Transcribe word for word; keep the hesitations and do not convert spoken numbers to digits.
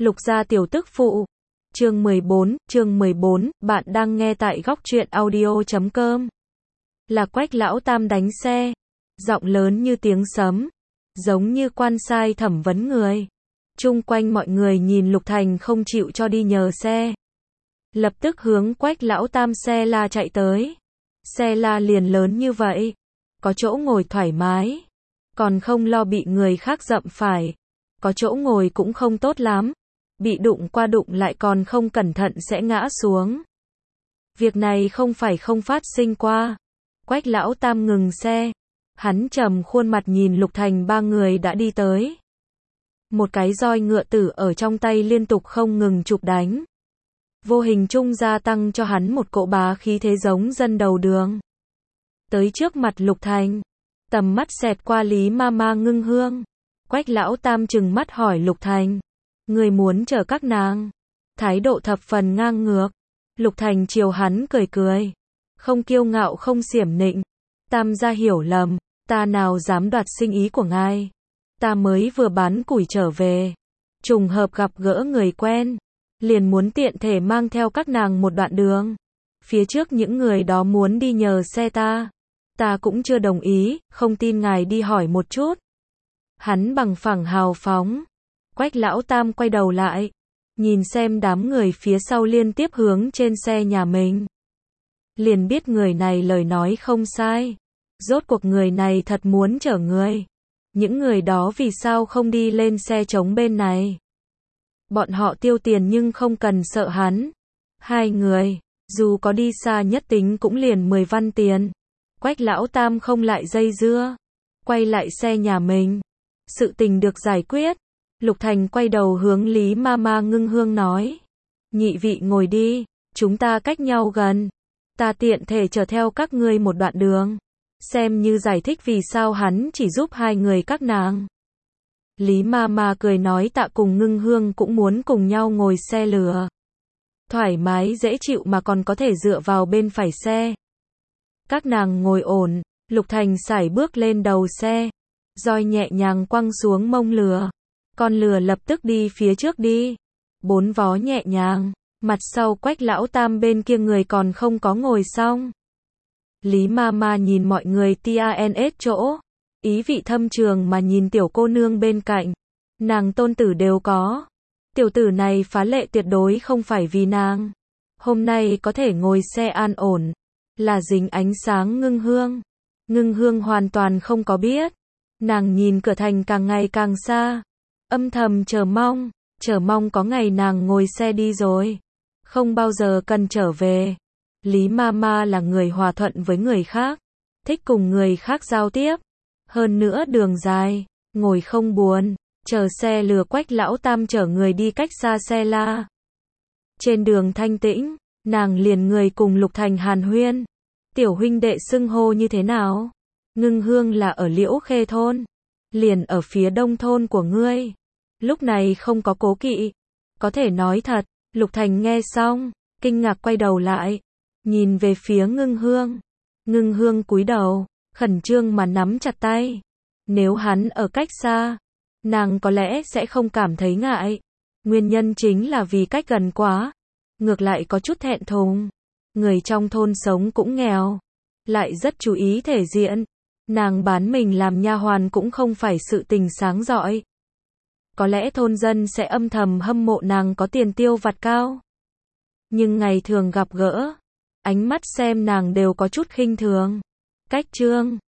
Lục gia tiểu tức phụ. Chương mười bốn, chương mười bốn, bạn đang nghe tại góc truyện audio chấm com. Là Quách lão tam đánh xe, giọng lớn như tiếng sấm, giống như quan sai thẩm vấn người. Chung quanh mọi người nhìn Lục Thành không chịu cho đi nhờ xe, lập tức hướng Quách lão tam xe la chạy tới. Xe la liền lớn như vậy, có chỗ ngồi thoải mái, còn không lo bị người khác dậm phải. Có chỗ ngồi cũng không tốt lắm, bị đụng qua đụng lại còn không cẩn thận sẽ ngã xuống. Việc này không phải không phát sinh qua. Quách lão tam ngừng xe, hắn trầm khuôn mặt nhìn Lục Thành ba người đã đi tới. Một cái roi ngựa tử ở trong tay liên tục không ngừng chụp đánh, vô hình chung gia tăng cho hắn một cỗ bá khí thế giống dân đầu đường. Tới trước mặt Lục Thành, tầm mắt xẹt qua Lý Mama Ngưng Hương. Quách lão tam trừng mắt hỏi Lục Thành, người muốn chở các nàng? Thái độ thập phần ngang ngược. Lục Thành chiều hắn cười cười, không kiêu ngạo không xiểm nịnh. Tam gia hiểu lầm, ta nào dám đoạt sinh ý của ngài. Ta mới vừa bán củi trở về, trùng hợp gặp gỡ người quen, liền muốn tiện thể mang theo các nàng một đoạn đường. Phía trước những người đó muốn đi nhờ xe ta, ta cũng chưa đồng ý, không tin ngài đi hỏi một chút. Hắn bằng phẳng hào phóng. Quách lão tam quay đầu lại, nhìn xem đám người phía sau liên tiếp hướng trên xe nhà mình, liền biết người này lời nói không sai. Rốt cuộc người này thật muốn chở người. Những người đó vì sao không đi lên xe trống bên này? Bọn họ tiêu tiền nhưng không cần sợ hắn. Hai người, dù có đi xa nhất tính cũng liền mười văn tiền. Quách lão tam không lại dây dưa, quay lại xe nhà mình. Sự tình được giải quyết. Lục Thành quay đầu hướng Lý Mama Ngưng Hương nói, nhị vị ngồi đi, chúng ta cách nhau gần, ta tiện thể chở theo các ngươi một đoạn đường, xem như giải thích vì sao hắn chỉ giúp hai người các nàng. Lý Mama cười nói tạ cùng Ngưng Hương cũng muốn cùng nhau ngồi xe lửa, thoải mái dễ chịu mà còn có thể dựa vào bên phải xe. Các nàng ngồi ổn, Lục Thành sải bước lên đầu xe, roi nhẹ nhàng quăng xuống mông lừa. Con lừa lập tức đi phía trước đi, bốn vó nhẹ nhàng, mặt sau Quách lão tam bên kia người còn không có ngồi xong. Lý Mama nhìn mọi người tans chỗ, ý vị thâm trường mà nhìn tiểu cô nương bên cạnh, nàng tôn tử đều có. Tiểu tử này phá lệ tuyệt đối không phải vì nàng. Hôm nay có thể ngồi xe an ổn, là dính ánh sáng Ngưng Hương. Ngưng Hương hoàn toàn không có biết. Nàng nhìn cửa thành càng ngày càng xa, âm thầm chờ mong, chờ mong có ngày nàng ngồi xe đi rồi, không bao giờ cần trở về. Lý Mama là người hòa thuận với người khác, thích cùng người khác giao tiếp. Hơn nữa đường dài, ngồi không buồn, chờ xe lừa Quách lão tam chở người đi cách xa xe la. Trên đường thanh tĩnh, nàng liền người cùng Lục Thành hàn huyên. Tiểu huynh đệ xưng hô như thế nào? Ngưng Hương là ở Liễu Khê thôn, liền ở phía đông thôn của ngươi. Lúc này không có cố kỵ, có thể nói thật. Lục Thành nghe xong, kinh ngạc quay đầu lại, nhìn về phía Ngưng Hương. Ngưng Hương cúi đầu, khẩn trương mà nắm chặt tay. Nếu hắn ở cách xa, nàng có lẽ sẽ không cảm thấy ngại. Nguyên nhân chính là vì cách gần quá, ngược lại có chút thẹn thùng. Người trong thôn sống cũng nghèo, lại rất chú ý thể diện. Nàng bán mình làm nha hoàn cũng không phải sự tình sáng rọi. Có lẽ thôn dân sẽ âm thầm hâm mộ nàng có tiền tiêu vặt cao. Nhưng ngày thường gặp gỡ, ánh mắt xem nàng đều có chút khinh thường. Cách trương,